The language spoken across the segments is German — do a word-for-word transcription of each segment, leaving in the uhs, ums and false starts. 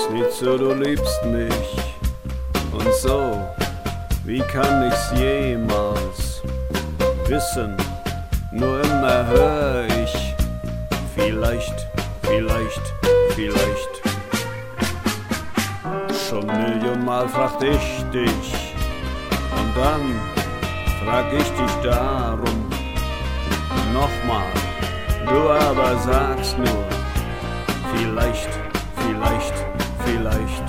nicht so, du liebst mich. Und so, wie kann ich's jemals wissen? Nur immer hör ich, vielleicht, vielleicht, vielleicht. Schon Millionenmal fragt ich dich, und dann frag ich dich darum nochmal. Du aber sagst nur, vielleicht, vielleicht, vielleicht.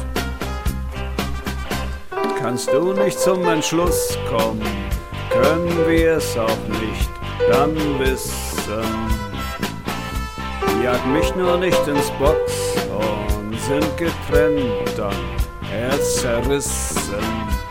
Kannst du nicht zum Entschluss kommen, können wir's auch nicht dann wissen. Jag mich nur nicht ins Box und sind getrennt, dann Herz zerrissen.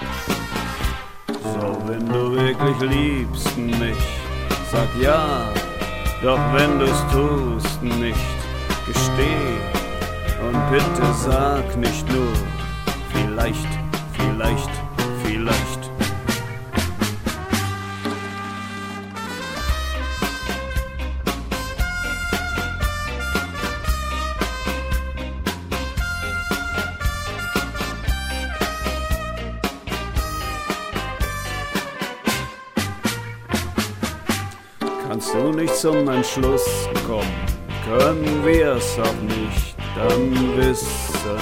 So, wenn du wirklich liebst mich, sag ja, doch wenn du's tust nicht, gesteh. Und bitte sag nicht nur, vielleicht, vielleicht, vielleicht. Kannst du nicht zum Entschluss kommen, können wir's auch nicht dann wissen.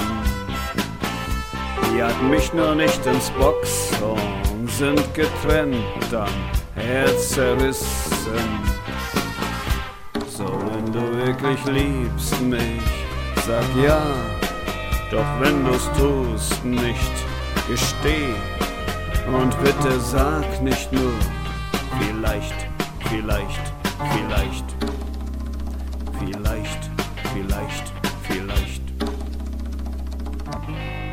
Jag mich nur nicht ins Box und sind getrennt, dann Herz zerrissen. So, wenn du wirklich liebst mich, sag ja, doch wenn du's tust nicht, gesteh. Und bitte sag nicht nur, vielleicht, vielleicht, vielleicht, vielleicht, vielleicht, vielleicht.